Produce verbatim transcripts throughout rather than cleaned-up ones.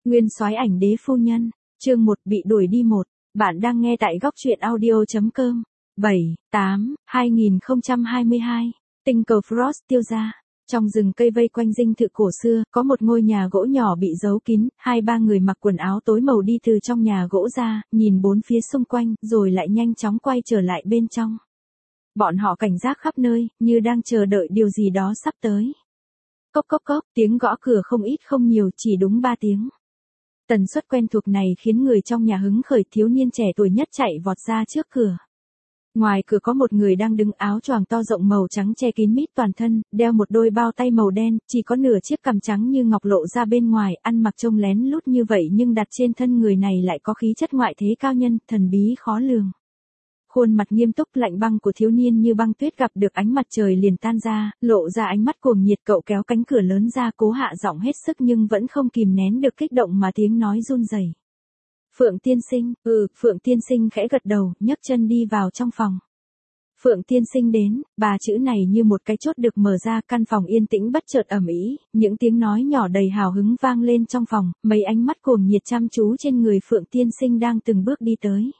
Nguyên soái ảnh đế phu nhân, chương một bị đuổi đi một. Bạn đang nghe tại góc truyện audio.com. bảy, tám, hai nghìn không trăm hai mươi hai. Tinh cầu Frost tiêu ra. Trong rừng cây vây quanh dinh thự cổ xưa, có một ngôi nhà gỗ nhỏ bị giấu kín, hai ba người mặc quần áo tối màu đi từ trong nhà gỗ ra, nhìn bốn phía xung quanh, rồi lại nhanh chóng quay trở lại bên trong. Bọn họ cảnh giác khắp nơi, như đang chờ đợi điều gì đó sắp tới. Cốc cốc cốc, tiếng gõ cửa không ít không nhiều, chỉ đúng ba tiếng. Tần suất quen thuộc này khiến người trong nhà hứng khởi, thiếu niên trẻ tuổi nhất chạy vọt ra trước cửa. Ngoài cửa có một người đang đứng, áo choàng to rộng màu trắng che kín mít toàn thân, đeo một đôi bao tay màu đen, chỉ có nửa chiếc cằm trắng như ngọc lộ ra bên ngoài, ăn mặc trông lén lút như vậy nhưng đặt trên thân người này lại có khí chất ngoại thế cao nhân, thần bí khó lường. Khuôn mặt nghiêm túc lạnh băng của thiếu niên như băng tuyết gặp được ánh mặt trời liền tan ra, lộ ra ánh mắt cuồng nhiệt. Cậu kéo cánh cửa lớn ra, cố hạ giọng hết sức nhưng vẫn không kìm nén được kích động mà tiếng nói run rẩy. Phượng tiên sinh, ừ, Phượng tiên sinh khẽ gật đầu, nhấc chân đi vào trong phòng. Phượng tiên sinh đến, ba chữ này như một cái chốt được mở ra, căn phòng yên tĩnh bất chợt ầm ĩ, những tiếng nói nhỏ đầy hào hứng vang lên trong phòng, mấy ánh mắt cuồng nhiệt chăm chú trên người Phượng tiên sinh đang từng bước đi tới.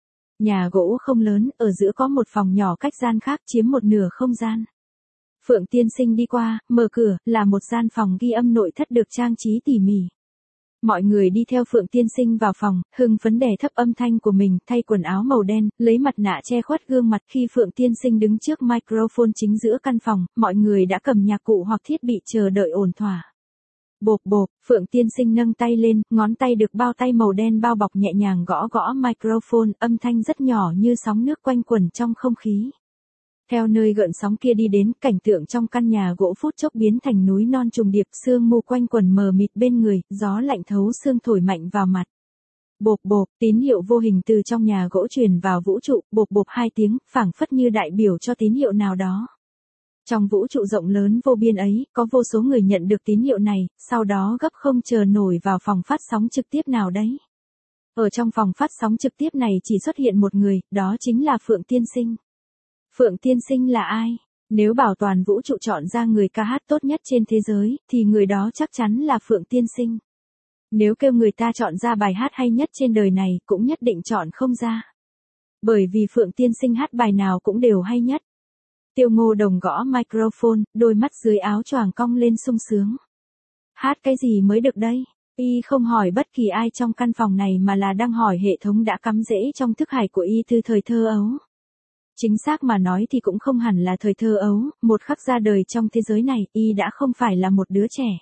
Nhà gỗ không lớn, ở giữa có một phòng nhỏ cách gian khác chiếm một nửa không gian. Phượng tiên sinh đi qua, mở cửa, là một gian phòng ghi âm nội thất được trang trí tỉ mỉ. Mọi người đi theo Phượng tiên sinh vào phòng, hưng phấn đè thấp âm thanh của mình, thay quần áo màu đen, lấy mặt nạ che khuất gương mặt. Khi Phượng tiên sinh đứng trước microphone chính giữa căn phòng, mọi người đã cầm nhạc cụ hoặc thiết bị chờ đợi ổn thỏa. Bộp bộp, Phượng tiên sinh nâng tay lên, ngón tay được bao tay màu đen bao bọc nhẹ nhàng gõ gõ microphone, âm thanh rất nhỏ như sóng nước quanh quẩn trong không khí. Theo nơi gợn sóng kia đi đến, cảnh tượng trong căn nhà gỗ phút chốc biến thành núi non trùng điệp, sương mù quanh quẩn mờ mịt bên người, gió lạnh thấu xương thổi mạnh vào mặt. Bộp bộp, tín hiệu vô hình từ trong nhà gỗ truyền vào vũ trụ, bộp bộp hai tiếng, phảng phất như đại biểu cho tín hiệu nào đó. Trong vũ trụ rộng lớn vô biên ấy, có vô số người nhận được tín hiệu này, sau đó gấp không chờ nổi vào phòng phát sóng trực tiếp nào đấy. Ở trong phòng phát sóng trực tiếp này chỉ xuất hiện một người, đó chính là Phượng tiên sinh. Phượng tiên sinh là ai? Nếu bảo toàn vũ trụ chọn ra người ca hát tốt nhất trên thế giới, thì người đó chắc chắn là Phượng tiên sinh. Nếu kêu người ta chọn ra bài hát hay nhất trên đời này, cũng nhất định chọn không ra. Bởi vì Phượng tiên sinh hát bài nào cũng đều hay nhất. Tiêu Ngô Đồng gõ microphone, đôi mắt dưới áo choàng cong lên sung sướng. Hát cái gì mới được đây? Y không hỏi bất kỳ ai trong căn phòng này mà là đang hỏi hệ thống đã cắm rễ trong thức hải của Y từ thời thơ ấu. Chính xác mà nói thì cũng không hẳn là thời thơ ấu, một khắc ra đời trong thế giới này, Y đã không phải là một đứa trẻ.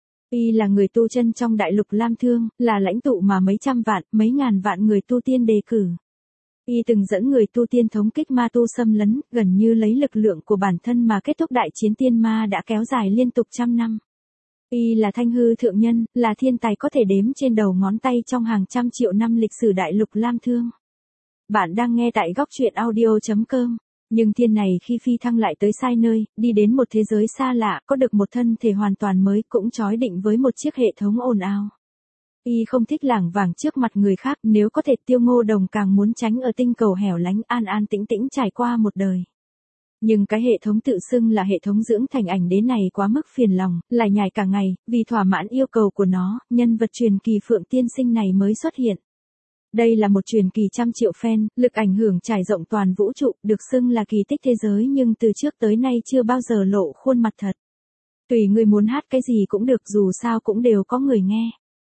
Y là người tu chân trong đại lục Lam Thương, là lãnh tụ mà mấy trăm vạn, mấy ngàn vạn người tu tiên đề cử. Y từng dẫn người tu tiên thống kích ma tu xâm lấn, gần như lấy lực lượng của bản thân mà kết thúc đại chiến tiên ma đã kéo dài liên tục trăm năm. Y là thanh hư thượng nhân, là thiên tài có thể đếm trên đầu ngón tay trong hàng trăm triệu năm lịch sử đại lục Lam Thương. Bạn đang nghe tại góc truyện audio.com. Nhưng thiên này khi phi thăng lại tới sai nơi, đi đến một thế giới xa lạ, có được một thân thể hoàn toàn mới, cũng chói định với một chiếc hệ thống ồn ào. Y không thích lảng vảng trước mặt người khác, nếu có thể Tiêu Ngô Đồng càng muốn tránh ở tinh cầu hẻo lánh an an tĩnh tĩnh trải qua một đời. Nhưng cái hệ thống tự xưng là hệ thống dưỡng thành ảnh đế này quá mức phiền lòng, lại nhải cả ngày, vì thỏa mãn yêu cầu của nó, nhân vật truyền kỳ Phượng tiên sinh này mới xuất hiện. Đây là một truyền kỳ trăm triệu fan, lực ảnh hưởng trải rộng toàn vũ trụ, được xưng là kỳ tích thế giới nhưng từ trước tới nay chưa bao giờ lộ khuôn mặt thật. Tùy người muốn hát cái gì cũng được, dù sao cũng đều có người nghe.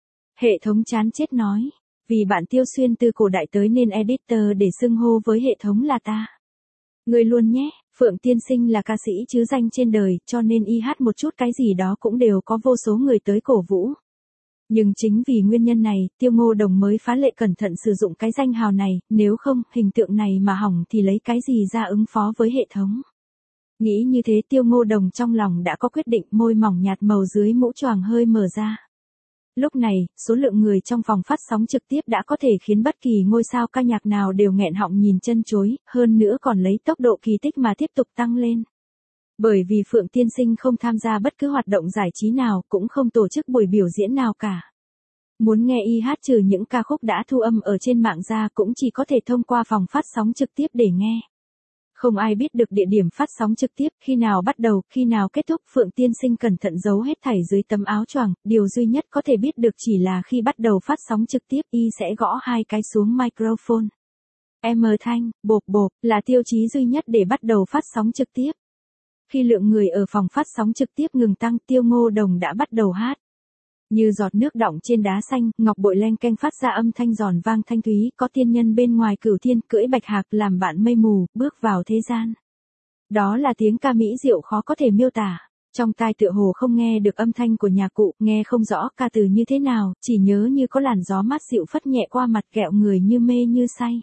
Hệ thống chán chết nói, vì bạn Tiêu Xuyên từ cổ đại tới nên editor để xưng hô với hệ thống là ta. Người luôn nhé, Phượng tiên sinh là ca sĩ chứ danh trên đời, cho nên y hát một chút cái gì đó cũng đều có vô số người tới cổ vũ. Nhưng chính vì nguyên nhân này, Tiêu Ngô Đồng mới phá lệ cẩn thận sử dụng cái danh hào này, nếu không, hình tượng này mà hỏng thì lấy cái gì ra ứng phó với hệ thống. Nghĩ như thế Tiêu Ngô Đồng trong lòng đã có quyết định, môi mỏng nhạt màu dưới mũ choàng hơi mở ra. Lúc này, số lượng người trong phòng phát sóng trực tiếp đã có thể khiến bất kỳ ngôi sao ca nhạc nào đều nghẹn họng nhìn chân chối, hơn nữa còn lấy tốc độ kỳ tích mà tiếp tục tăng lên. Bởi vì Phượng tiên sinh không tham gia bất cứ hoạt động giải trí nào, cũng không tổ chức buổi biểu diễn nào cả. Muốn nghe Y hát trừ những ca khúc đã thu âm ở trên mạng ra cũng chỉ có thể thông qua phòng phát sóng trực tiếp để nghe. Không ai biết được địa điểm phát sóng trực tiếp, khi nào bắt đầu, khi nào kết thúc. Phượng tiên sinh cẩn thận giấu hết thảy dưới tấm áo choàng, điều duy nhất có thể biết được chỉ là khi bắt đầu phát sóng trực tiếp y sẽ gõ hai cái xuống microphone. M thanh, bộp bộp, là tiêu chí duy nhất để bắt đầu phát sóng trực tiếp. Khi lượng người ở phòng phát sóng trực tiếp ngừng tăng, Tiêu Ngô Đồng đã bắt đầu hát. Như giọt nước đọng trên đá xanh, ngọc bội leng keng phát ra âm thanh giòn vang thanh thúy, có tiên nhân bên ngoài cửu thiên cưỡi bạch hạc làm bạn mây mù, bước vào thế gian. Đó là tiếng ca mỹ diệu khó có thể miêu tả. Trong tai tựa hồ không nghe được âm thanh của nhạc cụ, nghe không rõ ca từ như thế nào, chỉ nhớ như có làn gió mát dịu phất nhẹ qua mặt kẹo người như mê như say.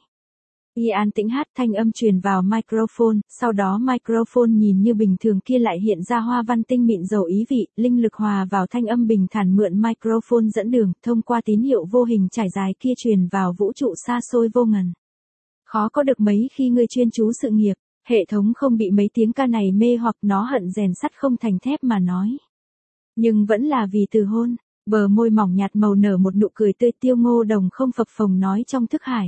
Y an tĩnh hát, thanh âm truyền vào microphone, sau đó microphone nhìn như bình thường kia lại hiện ra hoa văn tinh mịn giàu ý vị, linh lực hòa vào thanh âm bình thản mượn microphone dẫn đường, thông qua tín hiệu vô hình trải dài kia truyền vào vũ trụ xa xôi vô ngần. Khó có được mấy khi ngươi chuyên chú sự nghiệp, hệ thống không bị mấy tiếng ca này mê hoặc nó hận rèn sắt không thành thép mà nói. Nhưng vẫn là vì từ hôn, bờ môi mỏng nhạt màu nở một nụ cười tươi. Tiêu Ngô Đồng không phập phồng nói trong thức hải.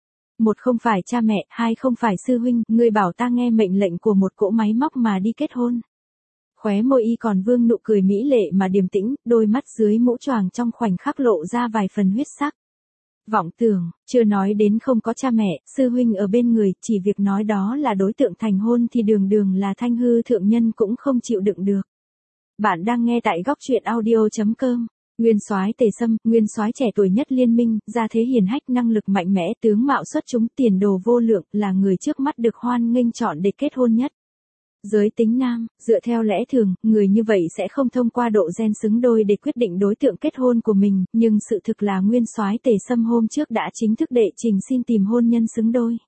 Một không phải cha mẹ, hai không phải sư huynh, ngươi bảo ta nghe mệnh lệnh của một cỗ máy móc mà đi kết hôn. Khóe môi y còn vương nụ cười mỹ lệ mà điềm tĩnh, đôi mắt dưới mũ choàng trong khoảnh khắc lộ ra vài phần huyết sắc. Vọng tưởng, chưa nói đến không có cha mẹ, sư huynh ở bên người, chỉ việc nói đó là đối tượng thành hôn thì đường đường là Thanh Hư thượng nhân cũng không chịu đựng được. Bạn đang nghe tại góc truyện audio chấm com. Nguyên soái Tề Sâm, nguyên soái trẻ tuổi nhất liên minh, gia thế hiền hách, năng lực mạnh mẽ, tướng mạo xuất chúng, tiền đồ vô lượng, là người trước mắt được hoan nghênh chọn để kết hôn nhất. Giới tính nam, dựa theo lẽ thường, người như vậy sẽ không thông qua độ gen xứng đôi để quyết định đối tượng kết hôn của mình, nhưng sự thực là nguyên soái Tề Sâm hôm trước đã chính thức đệ trình xin tìm hôn nhân xứng đôi.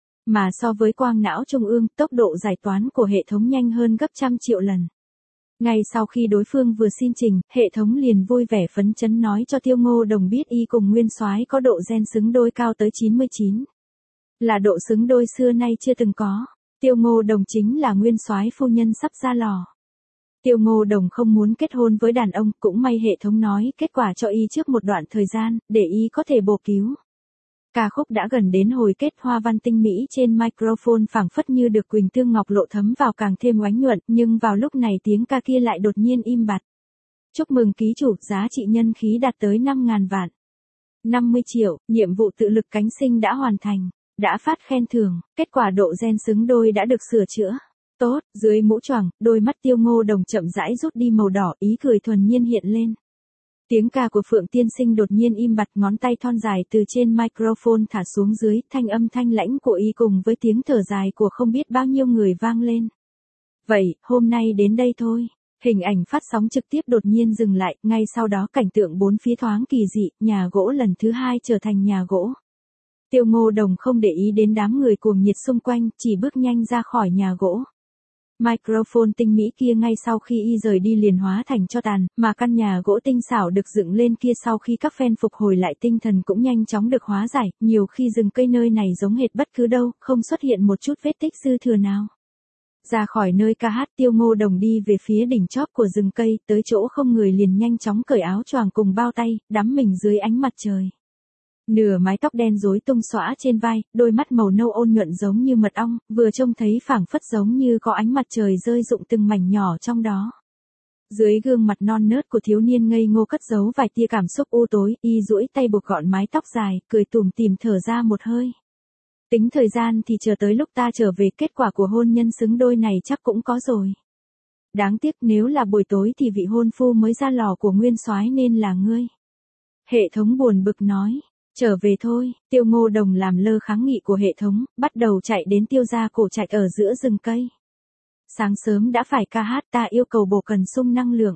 Mà so với quang não trung ương, tốc độ giải toán của hệ thống nhanh hơn gấp trăm triệu lần. Ngay sau khi đối phương vừa xin trình, hệ thống liền vui vẻ phấn chấn nói cho Tiêu Ngô Đồng biết y cùng nguyên soái có độ gen xứng đôi cao tới chín mươi chín. Là độ xứng đôi xưa nay chưa từng có. Tiêu Ngô Đồng chính là nguyên soái phu nhân sắp ra lò. Tiêu Ngô Đồng không muốn kết hôn với đàn ông, cũng may hệ thống nói kết quả cho y trước một đoạn thời gian, để y có thể bổ cứu. Ca khúc đã gần đến hồi kết, hoa văn tinh mỹ trên microphone phảng phất như được quỳnh tương ngọc lộ thấm vào càng thêm oánh nhuận, nhưng vào lúc này tiếng ca kia lại đột nhiên im bặt. Chúc mừng ký chủ, giá trị nhân khí đạt tới năm ngàn vạn. năm mươi triệu, nhiệm vụ tự lực cánh sinh đã hoàn thành, đã phát khen thưởng, kết quả độ gen xứng đôi đã được sửa chữa. Tốt, dưới mũ choàng, đôi mắt Tiêu Ngô Đồng chậm rãi rút đi màu đỏ, ý cười thuần nhiên hiện lên. Tiếng ca của Phượng tiên sinh đột nhiên im bặt, ngón tay thon dài từ trên microphone thả xuống dưới, thanh âm thanh lãnh của y cùng với tiếng thở dài của không biết bao nhiêu người vang lên. Vậy, hôm nay đến đây thôi. Hình ảnh phát sóng trực tiếp đột nhiên dừng lại, ngay sau đó cảnh tượng bốn phía thoáng kỳ dị, nhà gỗ lần thứ hai trở thành nhà gỗ. Tiêu Ngô Đồng không để ý đến đám người cuồng nhiệt xung quanh, chỉ bước nhanh ra khỏi nhà gỗ. Microphone tinh mỹ kia ngay sau khi y rời đi liền hóa thành tro tàn, mà căn nhà gỗ tinh xảo được dựng lên kia sau khi các fan phục hồi lại tinh thần cũng nhanh chóng được hóa giải, nhiều khi rừng cây nơi này giống hệt bất cứ đâu, không xuất hiện một chút vết tích dư thừa nào. Ra khỏi nơi ca hát, Tiêu Ngô Đồng đi về phía đỉnh chóp của rừng cây, tới chỗ không người liền nhanh chóng cởi áo choàng cùng bao tay, đắm mình dưới ánh mặt trời. Nửa mái tóc đen rối tung xõa trên vai, đôi mắt màu nâu ôn nhuận giống như mật ong, vừa trông thấy phảng phất giống như có ánh mặt trời rơi rụng từng mảnh nhỏ trong đó. Dưới gương mặt non nớt của thiếu niên ngây ngô cất giấu vài tia cảm xúc u tối, y duỗi tay buộc gọn mái tóc dài, cười tủm tỉm thở ra một hơi. Tính thời gian thì chờ tới lúc ta trở về, kết quả của hôn nhân xứng đôi này chắc cũng có rồi. Đáng tiếc nếu là buổi tối thì vị hôn phu mới ra lò của nguyên soái nên là ngươi. Hệ thống buồn bực nói. Trở về thôi, Tiêu Ngô Đồng làm lơ kháng nghị của hệ thống, bắt đầu chạy đến Tiêu gia cổ trạch ở giữa rừng cây. Sáng sớm đã phải ca hát, ta yêu cầu bổ cần sung năng lượng.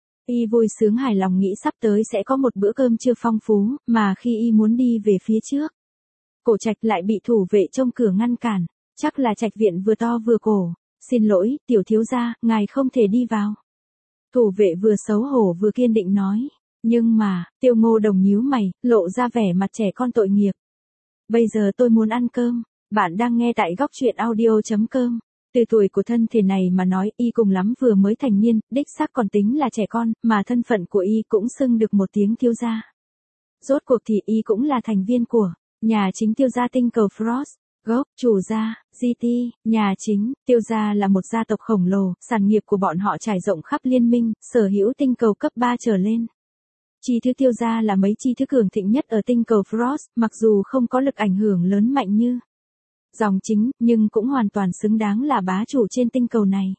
Y vui sướng hài lòng nghĩ sắp tới sẽ có một bữa cơm trưa phong phú, mà khi y muốn đi về phía trước, cổ trạch lại bị thủ vệ trong cửa ngăn cản, chắc là trạch viện vừa to vừa cổ. Xin lỗi, tiểu thiếu gia, ngài không thể đi vào. Thủ vệ vừa xấu hổ vừa kiên định nói. Nhưng mà, Tiêu Ngô Đồng nhíu mày, lộ ra vẻ mặt trẻ con tội nghiệp. Bây giờ tôi muốn ăn cơm. Bạn đang nghe tại góc truyện audio chấm com. Từ tuổi của thân thể này mà nói, y cùng lắm vừa mới thành niên, đích xác còn tính là trẻ con, mà thân phận của y cũng xưng được một tiếng thiếu gia. Rốt cuộc thì y cũng là thành viên của nhà chính Tiêu gia tinh cầu Frost. Gốc, chủ gia, giê tê, nhà chính, Tiêu gia là một gia tộc khổng lồ, sản nghiệp của bọn họ trải rộng khắp liên minh, sở hữu tinh cầu cấp ba trở lên. Chi thứ Tiêu gia là mấy chi thứ cường thịnh nhất ở tinh cầu Frost, mặc dù không có lực ảnh hưởng lớn mạnh như dòng chính, nhưng cũng hoàn toàn xứng đáng là bá chủ trên tinh cầu này.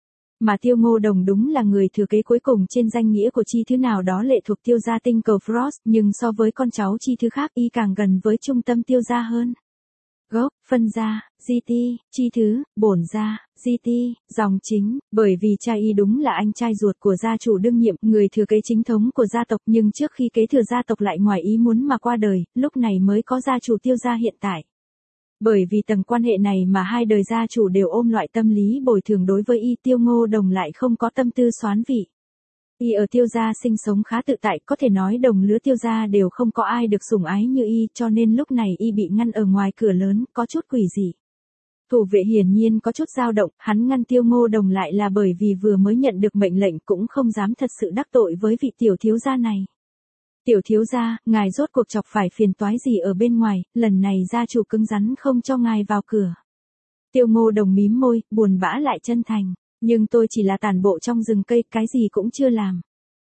Mà Tiêu Ngô Đồng đúng là người thừa kế cuối cùng trên danh nghĩa của chi thứ nào đó lệ thuộc Tiêu gia tinh cầu Frost, nhưng so với con cháu chi thứ khác y càng gần với trung tâm Tiêu gia hơn. Gốc, phân gia, giê tê, chi thứ, bổn gia, giê tê, dòng chính, bởi vì cha y đúng là anh trai ruột của gia chủ đương nhiệm, người thừa kế chính thống của gia tộc, nhưng trước khi kế thừa gia tộc lại ngoài ý muốn mà qua đời, lúc này mới có gia chủ Tiêu gia hiện tại. Bởi vì tầng quan hệ này mà hai đời gia chủ đều ôm loại tâm lý bồi thường đối với y, Tiêu Ngô Đồng lại không có tâm tư xoán vị. Y ở Tiêu gia sinh sống khá tự tại, có thể nói đồng lứa Tiêu gia đều không có ai được sủng ái như y, cho nên lúc này y bị ngăn ở ngoài cửa lớn, có chút quỷ dị. Thủ vệ hiển nhiên có chút dao động, hắn ngăn Tiêu Ngô Đồng lại là bởi vì vừa mới nhận được mệnh lệnh, cũng không dám thật sự đắc tội với vị tiểu thiếu gia này. Tiểu thiếu gia, ngài rốt cuộc chọc phải phiền toái gì ở bên ngoài, lần này gia chủ cứng rắn không cho ngài vào cửa. Tiêu Ngô Đồng mím môi, buồn bã lại chân thành. Nhưng tôi chỉ là tản bộ trong rừng cây, cái gì cũng chưa làm.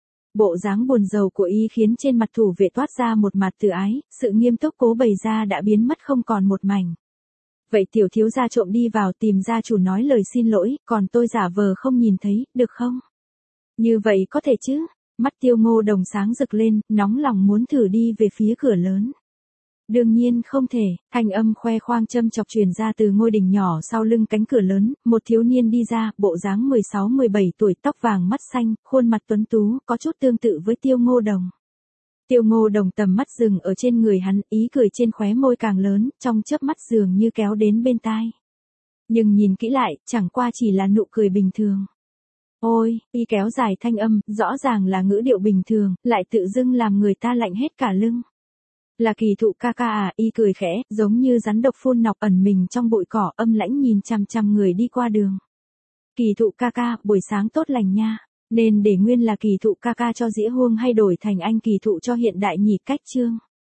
Bộ dáng buồn rầu của y khiến trên mặt thủ vệ toát ra một mặt từ ái, sự nghiêm túc cố bày ra đã biến mất không còn một mảnh. Vậy tiểu thiếu gia trộm đi vào tìm gia chủ nói lời xin lỗi, còn tôi giả vờ không nhìn thấy, được không? Như vậy có thể chứ? Mắt Tiêu Ngô Đồng sáng rực lên, nóng lòng muốn thử đi về phía cửa lớn. Đương nhiên không thể, thanh âm khoe khoang châm chọc truyền ra từ ngôi đình nhỏ sau lưng cánh cửa lớn, một thiếu niên đi ra, bộ dáng mười sáu mười bảy tuổi, tóc vàng mắt xanh, khuôn mặt tuấn tú, có chút tương tự với Tiêu Ngô Đồng. Tiêu Ngô Đồng tầm mắt dừng ở trên người hắn, ý cười trên khóe môi càng lớn, trong chớp mắt dường như kéo đến bên tai. Nhưng nhìn kỹ lại, chẳng qua chỉ là nụ cười bình thường. Ôi, y kéo dài thanh âm, rõ ràng là ngữ điệu bình thường, lại tự dưng làm người ta lạnh hết cả lưng. Là Kỳ Thụ ca ca à, y cười khẽ, giống như rắn độc phun nọc ẩn mình trong bụi cỏ, âm lãnh nhìn chằm chằm người đi qua đường. Kỳ Thụ ca ca, buổi sáng tốt lành nha, nên để nguyên là Kỳ Thụ ca ca cho dĩa huông hay đổi thành anh Kỳ Thụ cho hiện đại nhỉ, cách chương.